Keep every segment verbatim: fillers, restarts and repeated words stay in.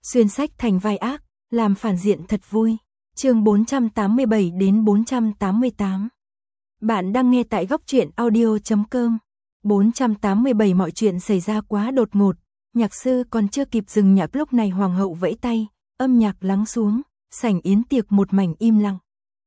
xuyên sách thành vai ác, làm phản diện thật vui. Chương bốn trăm tám mươi bảy đến bốn trăm tám mươi tám. Bạn đang nghe tại góc truyện audio chấm com. bốn trăm tám mươi bảy mọi chuyện xảy ra quá đột ngột, nhạc sư còn chưa kịp dừng nhạc lúc này hoàng hậu vẫy tay, âm nhạc lắng xuống, sảnh yến tiệc một mảnh im lặng.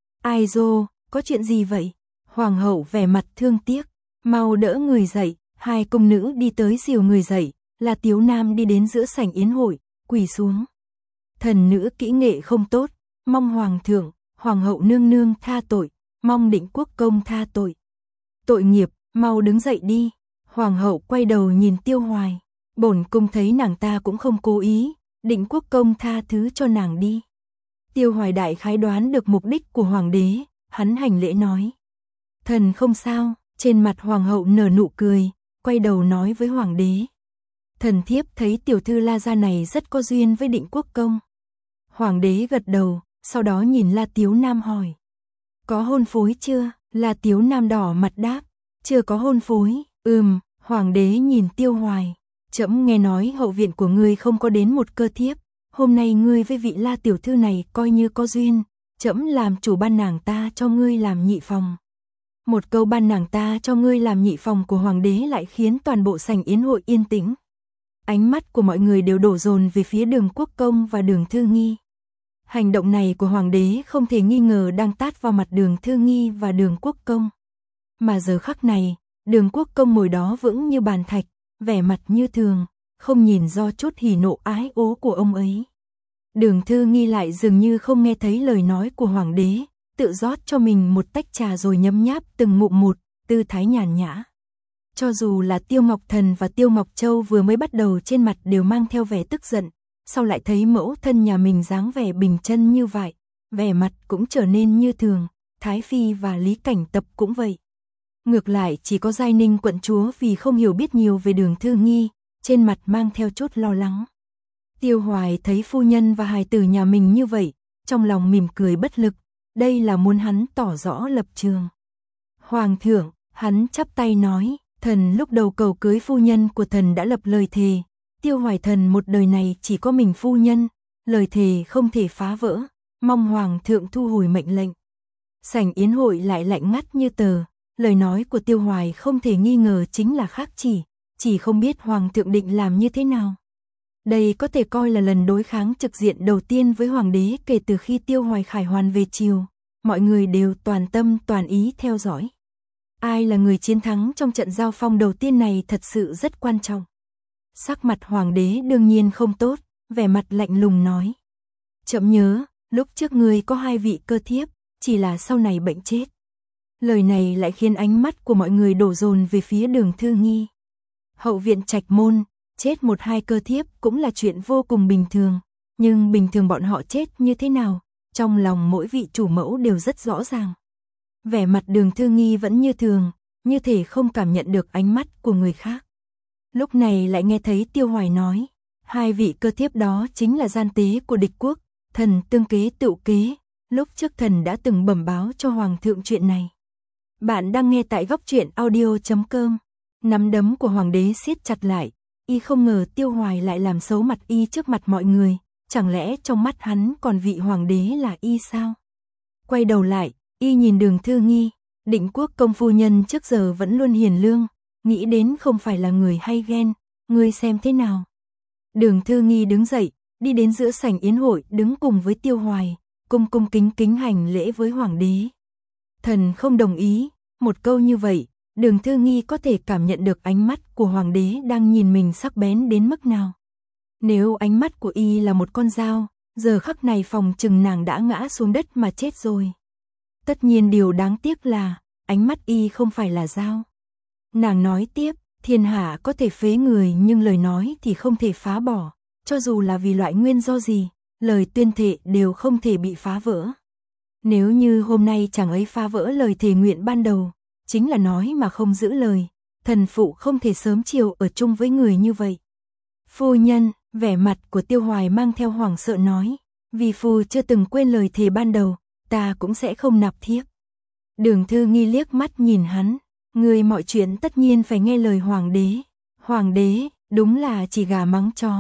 Ai dô, có chuyện gì vậy? Hoàng hậu vẻ mặt thương tiếc, mau đỡ người dậy, hai công nữ đi tới dìu người dậy, là Tiếu Nam đi đến giữa sảnh yến hội, quỳ xuống. Thần nữ kỹ nghệ không tốt, mong hoàng thượng, hoàng hậu nương nương tha tội, mong định quốc công tha tội. Tội nghiệp, mau đứng dậy đi. Hoàng hậu quay đầu nhìn Tiêu Hoài, bổn cung thấy nàng ta cũng không cố ý, định quốc công tha thứ cho nàng đi. Tiêu Hoài đại khái đoán được mục đích của hoàng đế, hắn hành lễ nói. Thần không sao, trên mặt hoàng hậu nở nụ cười, quay đầu nói với hoàng đế. Thần thiếp thấy tiểu thư La gia này rất có duyên với định quốc công. Hoàng đế gật đầu, sau đó nhìn La Tiếu Nam hỏi. Có hôn phối chưa? La Tiếu Nam đỏ mặt đáp. Chưa có hôn phối, ừm, hoàng đế nhìn Tiêu Hoài. Trẫm nghe nói hậu viện của ngươi không có đến một cơ thiếp. Hôm nay ngươi với vị La tiểu thư này coi như có duyên. Trẫm làm chủ ban nàng ta cho ngươi làm nhị phòng. Một câu ban nàng ta cho ngươi làm nhị phòng của hoàng đế lại khiến toàn bộ sảnh yến hội yên tĩnh. Ánh mắt của mọi người đều đổ dồn về phía Đường Quốc công và Đường Thư Nghi. Hành động này của hoàng đế không thể nghi ngờ đang tát vào mặt Đường Thư Nghi và Đường Quốc công. Mà giờ khắc này, Đường Quốc công ngồi đó vững như bàn thạch, vẻ mặt như thường, không nhìn do chút hỉ nộ ái ố của ông ấy. Đường Thư Nghi lại dường như không nghe thấy lời nói của hoàng đế, tự rót cho mình một tách trà rồi nhấm nháp từng ngụm một, tư thái nhàn nhã. Cho dù là Tiêu Ngọc Thần và Tiêu Ngọc Châu vừa mới bắt đầu trên mặt đều mang theo vẻ tức giận, sau lại thấy mẫu thân nhà mình dáng vẻ bình chân như vậy, vẻ mặt cũng trở nên như thường, Thái Phi và Lý Cảnh Tập cũng vậy. Ngược lại chỉ có Giai Ninh quận chúa vì không hiểu biết nhiều về Đường Thư Nghi, trên mặt mang theo chút lo lắng. Tiêu Hoài thấy phu nhân và hài tử nhà mình như vậy, trong lòng mỉm cười bất lực, đây là muốn hắn tỏ rõ lập trường. Hoàng thượng, hắn chắp tay nói, thần lúc đầu cầu cưới phu nhân của thần đã lập lời thề, Tiêu Hoài thần một đời này chỉ có mình phu nhân, lời thề không thể phá vỡ, mong hoàng thượng thu hồi mệnh lệnh. Sảnh yến hội lại lạnh ngắt như tờ, lời nói của Tiêu Hoài không thể nghi ngờ chính là khác chỉ, chỉ không biết hoàng thượng định làm như thế nào. Đây có thể coi là lần đối kháng trực diện đầu tiên với hoàng đế kể từ khi Tiêu Hoài khải hoàn về triều, mọi người đều toàn tâm toàn ý theo dõi. Ai là người chiến thắng trong trận giao phong đầu tiên này thật sự rất quan trọng. Sắc mặt hoàng đế đương nhiên không tốt, vẻ mặt lạnh lùng nói. Chậm nhớ, lúc trước ngươi có hai vị cơ thiếp, chỉ là sau này bệnh chết. Lời này lại khiến ánh mắt của mọi người đổ dồn về phía Đường Thư Nghi. Hậu viện Trạch Môn, chết một hai cơ thiếp cũng là chuyện vô cùng bình thường, nhưng bình thường bọn họ chết như thế nào, trong lòng mỗi vị chủ mẫu đều rất rõ ràng. Vẻ mặt Đường Thư Nghi vẫn như thường, như thể không cảm nhận được ánh mắt của người khác. Lúc này lại nghe thấy Tiêu Hoài nói, hai vị cơ thiếp đó chính là gian tế của địch quốc, thần tương kế tựu kế, lúc trước thần đã từng bẩm báo cho hoàng thượng chuyện này. Bạn đang nghe tại góc truyện audio chấm com. Nắm đấm của hoàng đế siết chặt lại, y không ngờ Tiêu Hoài lại làm xấu mặt y trước mặt mọi người, chẳng lẽ trong mắt hắn còn vị hoàng đế là y sao? Quay đầu lại, y nhìn Đường Thư Nghi, định quốc công phu nhân trước giờ vẫn luôn hiền lương, nghĩ đến không phải là người hay ghen, ngươi xem thế nào? Đường Thư Nghi đứng dậy, đi đến giữa sảnh yến hội đứng cùng với Tiêu Hoài, cung cung kính kính hành lễ với hoàng đế. Thần không đồng ý, một câu như vậy, Đường Thư Nghi có thể cảm nhận được ánh mắt của hoàng đế đang nhìn mình sắc bén đến mức nào. Nếu ánh mắt của y là một con dao, giờ khắc này phòng chừng nàng đã ngã xuống đất mà chết rồi. Tất nhiên điều đáng tiếc là, ánh mắt y không phải là dao. Nàng nói tiếp, thiên hạ có thể phế người nhưng lời nói thì không thể phá bỏ, cho dù là vì loại nguyên do gì, lời tuyên thệ đều không thể bị phá vỡ. Nếu như hôm nay chàng ấy phá vỡ lời thề nguyện ban đầu, chính là nói mà không giữ lời, thần phụ không thể sớm chiều ở chung với người như vậy. Phu nhân, vẻ mặt của Tiêu Hoài mang theo hoảng sợ nói, vì phu chưa từng quên lời thề ban đầu, ta cũng sẽ không nạp thiếp. Đường Thư Nghi liếc mắt nhìn hắn, người mọi chuyện tất nhiên phải nghe lời hoàng đế. Hoàng đế, đúng là chỉ gà mắng chó.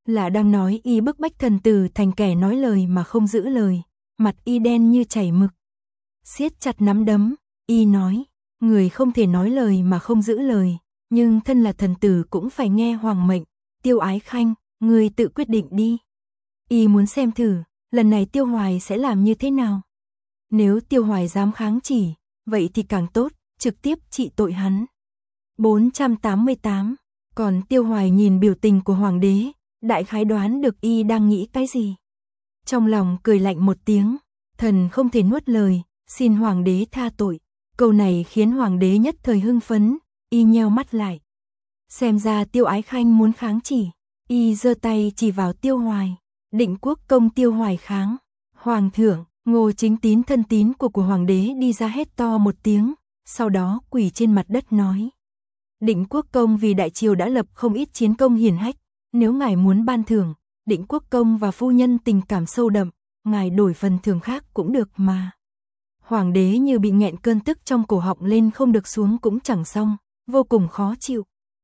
Là đang nói y bức bách thần tử thành kẻ nói lời mà không giữ lời, mặt y đen như chảy mực. Siết chặt nắm đấm, y nói, người không thể nói lời mà không giữ lời, nhưng thân là thần tử cũng phải nghe hoàng mệnh. Tiêu Ái Khanh, người tự quyết định đi. Y muốn xem thử, lần này Tiêu Hoài sẽ làm như thế nào. Nếu Tiêu Hoài dám kháng chỉ, vậy thì càng tốt, trực tiếp trị tội hắn. bốn trăm tám mươi tám. Còn Tiêu Hoài nhìn biểu tình của hoàng đế, đại khái đoán được y đang nghĩ cái gì. Trong lòng cười lạnh một tiếng, thần không thể nuốt lời, xin hoàng đế tha tội. Câu này khiến hoàng đế nhất thời hưng phấn, y nheo mắt lại. Xem ra Tiêu Ái Khanh muốn kháng chỉ, y giơ tay chỉ vào Tiêu Hoài. Định Quốc công Tiêu Hoài kháng. Hoàng thượng, Ngô Chính Tín thân tín của của hoàng đế đi ra hét to một tiếng, sau đó quỳ trên mặt đất nói. Định Quốc công vì đại triều đã lập không ít chiến công hiển hách, nếu ngài muốn ban thưởng, Định Quốc công và phu nhân tình cảm sâu đậm, ngài đổi phần thưởng khác cũng được mà. Hoàng đế như bị nghẹn cơn tức trong cổ họng lên không được xuống cũng chẳng xong, vô cùng khó chịu.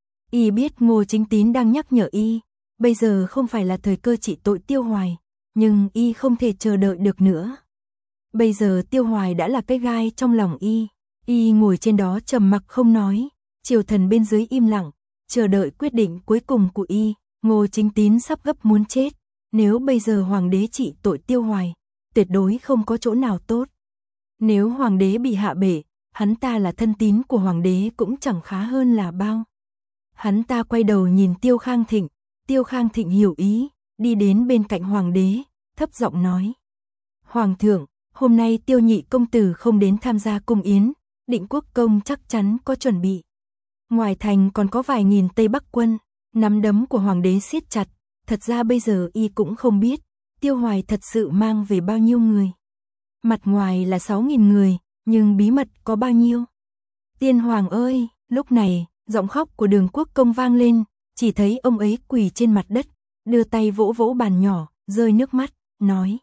Y biết Ngô Chính Tín đang nhắc nhở y, bây giờ không phải là thời cơ trị tội Tiêu Hoài, nhưng y không thể chờ đợi được nữa. Bây giờ Tiêu Hoài đã là cái gai trong lòng y, y ngồi trên đó trầm mặc không nói, triều thần bên dưới im lặng, chờ đợi quyết định cuối cùng của y. Ngô Chính Tín sắp gấp muốn chết, nếu bây giờ hoàng đế trị tội Tiêu Hoài, tuyệt đối không có chỗ nào tốt. Nếu hoàng đế bị hạ bệ, hắn ta là thân tín của hoàng đế cũng chẳng khá hơn là bao. Hắn ta quay đầu nhìn Tiêu Khang Thịnh, Tiêu Khang Thịnh hiểu ý, đi đến bên cạnh hoàng đế, thấp giọng nói. Hoàng thượng, hôm nay Tiêu nhị công tử không đến tham gia cung yến, Định Quốc công chắc chắn có chuẩn bị. Ngoài thành còn có vài nghìn Tây Bắc quân, nắm đấm của hoàng đế siết chặt, thật ra bây giờ y cũng không biết, Tiêu Hoài thật sự mang về bao nhiêu người. Mặt ngoài là sáu nghìn người, nhưng bí mật có bao nhiêu? Tiên hoàng ơi, lúc này, giọng khóc của Đường Quốc công vang lên, chỉ thấy ông ấy quỳ trên mặt đất, đưa tay vỗ vỗ bàn nhỏ, rơi nước mắt, nói.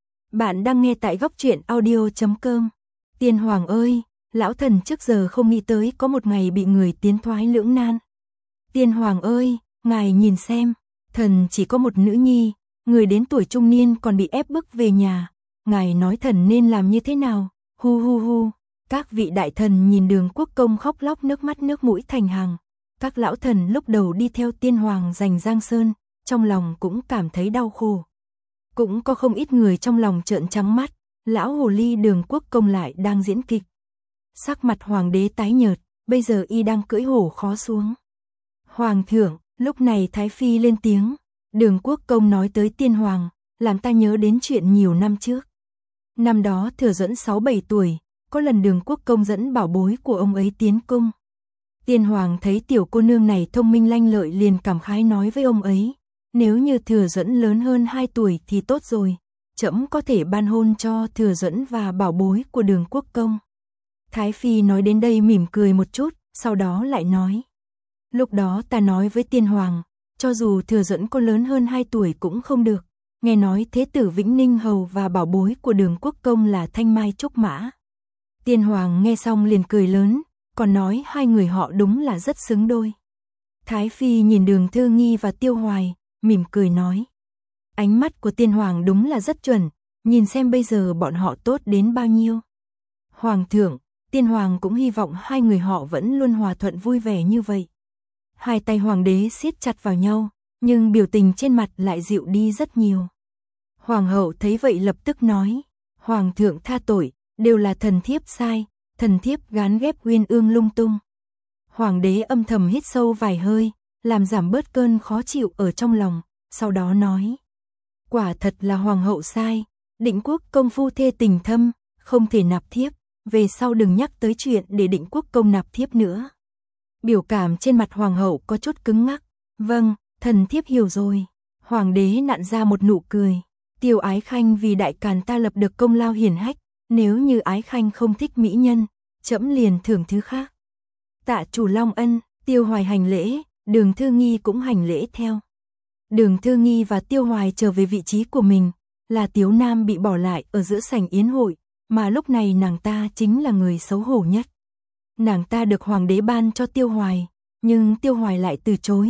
Bạn đang nghe tại góc truyện audio chấm com. Tiên hoàng ơi, lão thần trước giờ không nghĩ tới có một ngày bị người tiến thoái lưỡng nan. Tiên hoàng ơi, ngài nhìn xem, thần chỉ có một nữ nhi, người đến tuổi trung niên còn bị ép bức về nhà. Ngài nói thần nên làm như thế nào? Hu hu hu. Các vị đại thần nhìn Đường Quốc công khóc lóc nước mắt nước mũi thành hàng. Các lão thần lúc đầu đi theo tiên hoàng giành Giang Sơn, trong lòng cũng cảm thấy đau khổ. Cũng có không ít người trong lòng trợn trắng mắt, lão hồ ly Đường Quốc công lại đang diễn kịch. Sắc mặt hoàng đế tái nhợt, bây giờ y đang cưỡi hổ khó xuống. Hoàng thượng, lúc này Thái Phi lên tiếng, Đường Quốc công nói tới tiên hoàng, làm ta nhớ đến chuyện nhiều năm trước. Năm đó Thừa Duẫn sáu bảy tuổi, có lần Đường Quốc công dẫn bảo bối của ông ấy tiến cung. Tiên hoàng thấy tiểu cô nương này thông minh lanh lợi liền cảm khái nói với ông ấy, nếu như Thừa Duẫn lớn hơn hai tuổi thì tốt rồi, trẫm có thể ban hôn cho Thừa Duẫn và bảo bối của Đường Quốc công. Thái Phi nói đến đây mỉm cười một chút, sau đó lại nói. Lúc đó ta nói với tiên hoàng, cho dù Thừa Duẫn có lớn hơn hai tuổi cũng không được. Nghe nói thế tử Vĩnh Ninh hầu và bảo bối của Đường Quốc công là Thanh Mai Trúc Mã. Tiên hoàng nghe xong liền cười lớn, còn nói hai người họ đúng là rất xứng đôi. Thái Phi nhìn Đường Thư Nghi và Tiêu Hoài, mỉm cười nói. Ánh mắt của tiên hoàng đúng là rất chuẩn, nhìn xem bây giờ bọn họ tốt đến bao nhiêu. Hoàng thượng, tiên hoàng cũng hy vọng hai người họ vẫn luôn hòa thuận vui vẻ như vậy. Hai tay hoàng đế siết chặt vào nhau, nhưng biểu tình trên mặt lại dịu đi rất nhiều. Hoàng hậu thấy vậy lập tức nói, hoàng thượng tha tội, đều là thần thiếp sai, thần thiếp gán ghép uyên ương lung tung. Hoàng đế âm thầm hít sâu vài hơi, làm giảm bớt cơn khó chịu ở trong lòng, sau đó nói. Quả thật là hoàng hậu sai, Định Quốc công phu thê tình thâm, không thể nạp thiếp, về sau đừng nhắc tới chuyện để Định Quốc công nạp thiếp nữa. Biểu cảm trên mặt hoàng hậu có chút cứng ngắc, vâng, thần thiếp hiểu rồi. Hoàng đế nặn ra một nụ cười, Tiêu Ái Khanh vì đại càn ta lập được công lao hiển hách, nếu như Ái Khanh không thích mỹ nhân, trẫm liền thưởng thứ khác. Tạ chủ long ân, Tiêu Hoài hành lễ, Đường Thư Nghi cũng hành lễ theo. Đường Thư Nghi và Tiêu Hoài trở về vị trí của mình, là Tiếu Nam bị bỏ lại ở giữa sảnh yến hội, mà lúc này nàng ta chính là người xấu hổ nhất. Nàng ta được hoàng đế ban cho Tiêu Hoài, nhưng Tiêu Hoài lại từ chối,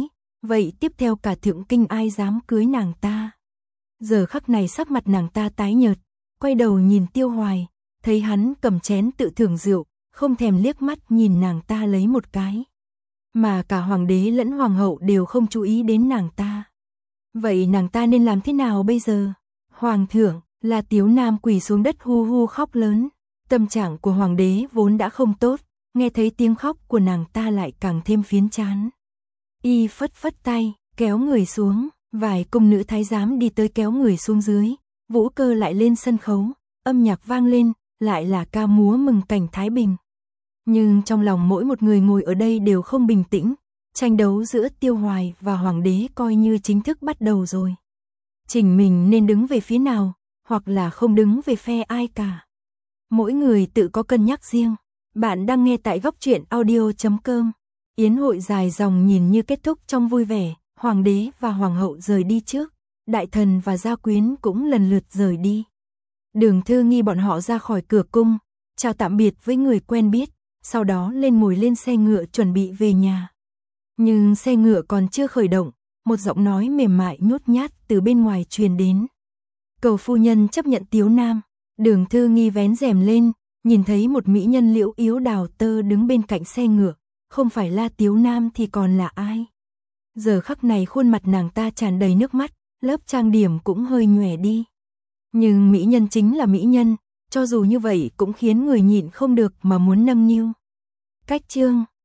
vậy tiếp theo cả thượng kinh ai dám cưới nàng ta. Giờ khắc này sắc mặt nàng ta tái nhợt, quay đầu nhìn Tiêu Hoài, thấy hắn cầm chén tự thưởng rượu, không thèm liếc mắt nhìn nàng ta lấy một cái. Mà cả hoàng đế lẫn hoàng hậu đều không chú ý đến nàng ta. Vậy nàng ta nên làm thế nào bây giờ? Hoàng thượng, là Tiếu Nam quỳ xuống đất hu hu khóc lớn. Tâm trạng của hoàng đế vốn đã không tốt, nghe thấy tiếng khóc của nàng ta lại càng thêm phiến chán. Y phất phất tay, kéo người xuống, vài cung nữ thái giám đi tới kéo người xuống dưới, Vũ Cơ lại lên sân khấu, âm nhạc vang lên, lại là ca múa mừng cảnh thái bình. Nhưng trong lòng mỗi một người ngồi ở đây đều không bình tĩnh, tranh đấu giữa Tiêu Hoài và hoàng đế coi như chính thức bắt đầu rồi. Chỉnh mình nên đứng về phía nào, hoặc là không đứng về phe ai cả. Mỗi người tự có cân nhắc riêng. Bạn đang nghe tại góc truyện audio chấm com. Yến hội dài dòng nhìn như kết thúc trong vui vẻ, hoàng đế và hoàng hậu rời đi trước, đại thần và gia quyến cũng lần lượt rời đi. Đường Thư Nghi bọn họ ra khỏi cửa cung, chào tạm biệt với người quen biết, sau đó lên ngồi lên xe ngựa chuẩn bị về nhà. Nhưng xe ngựa còn chưa khởi động, một giọng nói mềm mại nhút nhát từ bên ngoài truyền đến. Cầu phu nhân chấp nhận Tiếu Nam. Đường Thư Nghi vén rèm lên, nhìn thấy một mỹ nhân liễu yếu đào tơ đứng bên cạnh xe ngựa, không phải là Tiếu Nam thì còn là ai? Giờ khắc này khuôn mặt nàng ta tràn đầy nước mắt, lớp trang điểm cũng hơi nhòe đi. Nhưng mỹ nhân chính là mỹ nhân, cho dù như vậy cũng khiến người nhịn không được mà muốn nâng niu. Cách chương